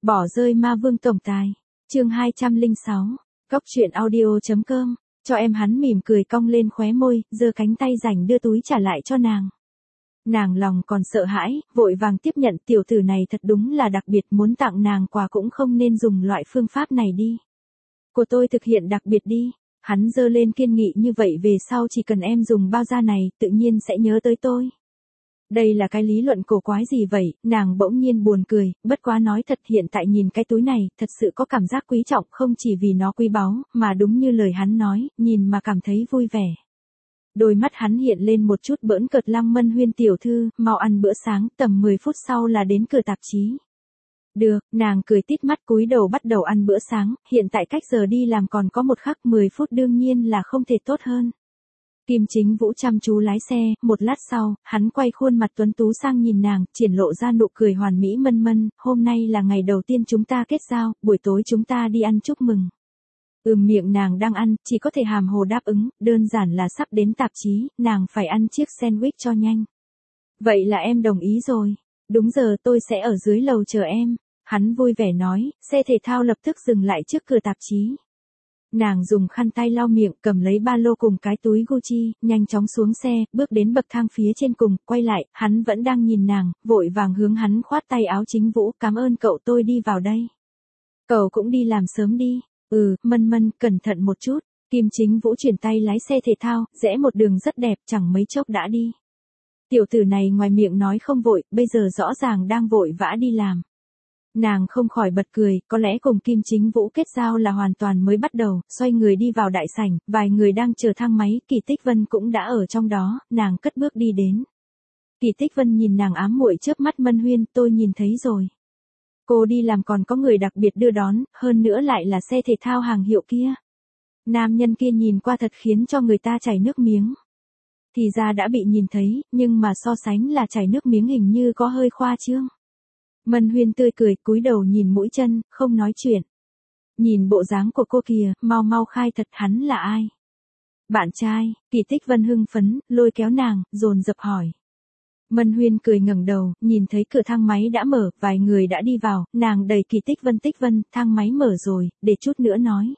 Bỏ rơi ma vương tổng tài. Chương 206. Cốc truyện audio.com. Cho em. Hắn mỉm cười cong lên khóe môi, giơ cánh tay rảnh đưa túi trả lại cho nàng. Nàng lòng còn sợ hãi, vội vàng tiếp nhận. Tiểu tử này thật đúng là đặc biệt, muốn tặng nàng quà cũng không nên dùng loại phương pháp này đi. Của tôi thực hiện đặc biệt đi. Hắn giơ lên kiên nghị, như vậy về sau chỉ cần em dùng bao da này, tự nhiên sẽ nhớ tới tôi. Đây là cái lý luận cổ quái gì vậy? Nàng bỗng nhiên buồn cười, bất quá nói thật, hiện tại nhìn cái túi này, thật sự có cảm giác quý trọng, không chỉ vì nó quý báu, mà đúng như lời hắn nói, nhìn mà cảm thấy vui vẻ. Đôi mắt hắn hiện lên một chút bỡn cợt. Lăng Mân Huyên tiểu thư, mau ăn bữa sáng, tầm 10 phút sau là đến cửa tạp chí. Được, nàng cười tít mắt cúi đầu bắt đầu ăn bữa sáng, hiện tại cách giờ đi làm còn có một khắc, 10 phút đương nhiên là không thể tốt hơn. Kim Chính Vũ chăm chú lái xe, một lát sau, hắn quay khuôn mặt tuấn tú sang nhìn nàng, triển lộ ra nụ cười hoàn mỹ. Mân Mân, hôm nay là ngày đầu tiên chúng ta kết giao, buổi tối chúng ta đi ăn chúc mừng. Miệng nàng đang ăn, chỉ có thể hàm hồ đáp ứng, đơn giản là sắp đến tạp chí, nàng phải ăn chiếc sandwich cho nhanh. Vậy là em đồng ý rồi. Đúng giờ, tôi sẽ ở dưới lầu chờ em. Hắn vui vẻ nói, xe thể thao lập tức dừng lại trước cửa tạp chí. Nàng dùng khăn tay lau miệng, cầm lấy ba lô cùng cái túi Gucci, nhanh chóng xuống xe, bước đến bậc thang phía trên cùng, quay lại, hắn vẫn đang nhìn nàng, vội vàng hướng hắn khoát tay áo. Chính Vũ, cảm ơn cậu, tôi đi vào đây. Cậu cũng đi làm sớm đi. Mân Mân, cẩn thận một chút. Kim Chính Vũ chuyển tay lái xe thể thao, rẽ một đường rất đẹp, chẳng mấy chốc đã đi. Tiểu tử này ngoài miệng nói không vội, bây giờ rõ ràng đang vội vã đi làm. Nàng không khỏi bật cười, có lẽ cùng Kim Chính Vũ kết giao là hoàn toàn mới bắt đầu. Xoay người đi vào đại sảnh, vài người đang chờ thang máy, Kỳ Tích Vân cũng đã ở trong đó, nàng cất bước đi đến. Kỳ Tích Vân nhìn nàng ám muội chớp mắt. Mân Huyên, tôi nhìn thấy rồi. Cô đi làm còn có người đặc biệt đưa đón, hơn nữa lại là xe thể thao hàng hiệu kia. Nam nhân kia nhìn qua thật khiến cho người ta chảy nước miếng. Thì ra đã bị nhìn thấy, nhưng mà so sánh là chảy nước miếng hình như có hơi khoa trương. Mân Huyên tươi cười, cúi đầu nhìn mũi chân, không nói chuyện. Nhìn bộ dáng của cô kìa, mau mau khai thật, hắn là ai? Bạn trai. Kỳ Tích Vân hưng phấn, lôi kéo nàng, dồn dập hỏi. Mân Huyên cười ngẩng đầu, nhìn thấy cửa thang máy đã mở, vài người đã đi vào, nàng đẩy Kỳ Tích Vân, thang máy mở rồi, để chút nữa nói.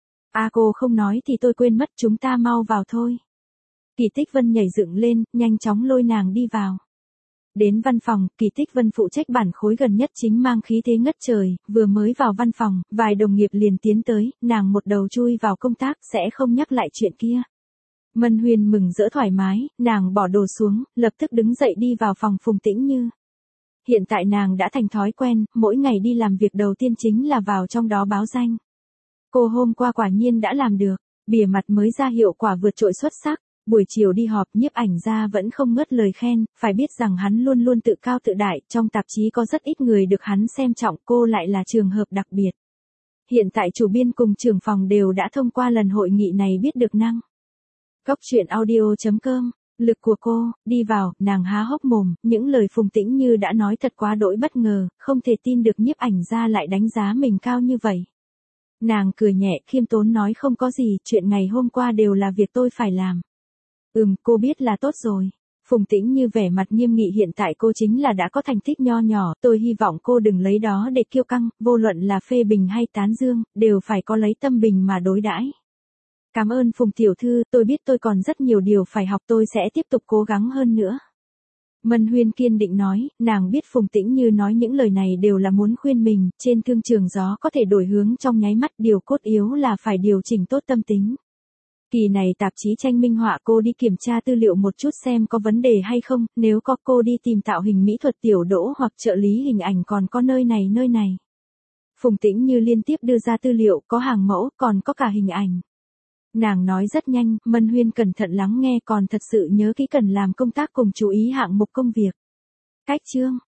Cô không nói thì tôi quên mất, chúng ta mau vào thôi. Kỳ Tích Vân nhảy dựng lên, nhanh chóng lôi nàng đi vào. Đến văn phòng, Kỳ Tích Vân phụ trách bản khối gần nhất, chính mang khí thế ngất trời, vừa mới vào văn phòng, vài đồng nghiệp liền tiến tới, nàng một đầu chui vào công tác, sẽ không nhắc lại chuyện kia. Mân Huyên mừng rỡ thoải mái, nàng bỏ đồ xuống, lập tức đứng dậy đi vào phòng Phùng Tĩnh Như. Hiện tại nàng đã thành thói quen, mỗi ngày đi làm việc đầu tiên chính là vào trong đó báo danh. Cô hôm qua quả nhiên đã làm được, bìa mặt mới ra hiệu quả vượt trội xuất sắc. Buổi chiều đi họp, nhiếp ảnh gia vẫn không ngớt lời khen, phải biết rằng hắn luôn luôn tự cao tự đại, trong tạp chí có rất ít người được hắn xem trọng, cô lại là trường hợp đặc biệt. Hiện tại chủ biên cùng trưởng phòng đều đã thông qua lần hội nghị này biết được năng. Cốc truyện audio.com. Lực của cô, đi vào, nàng há hốc mồm, những lời Phùng Tĩnh Như đã nói thật quá đỗi bất ngờ, không thể tin được nhiếp ảnh gia lại đánh giá mình cao như vậy. Nàng cười nhẹ, khiêm tốn nói, không có gì, chuyện ngày hôm qua đều là việc tôi phải làm. Cô biết là tốt rồi. Phùng Tĩnh Như vẻ mặt nghiêm nghị, hiện tại cô chính là đã có thành tích nho nhỏ, tôi hy vọng cô đừng lấy đó để kiêu căng, vô luận là phê bình hay tán dương, đều phải có lấy tâm bình mà đối đãi. Cảm ơn Phùng tiểu thư, tôi biết tôi còn rất nhiều điều phải học, tôi sẽ tiếp tục cố gắng hơn nữa. Mân Huyên kiên định nói, nàng biết Phùng Tĩnh Như nói những lời này đều là muốn khuyên mình, trên thương trường gió có thể đổi hướng trong nháy mắt, điều cốt yếu là phải điều chỉnh tốt tâm tính. Kỳ này tạp chí tranh minh họa, cô đi kiểm tra tư liệu một chút xem có vấn đề hay không, nếu có cô đi tìm tạo hình mỹ thuật Tiểu Đỗ hoặc trợ lý hình ảnh, còn có nơi này. Phùng Tĩnh Như liên tiếp đưa ra tư liệu, có hàng mẫu, còn có cả hình ảnh. Nàng nói rất nhanh, Mân Huyên cẩn thận lắng nghe, còn thật sự nhớ kỹ cần làm công tác cùng chú ý hạng mục công việc. Cách chương,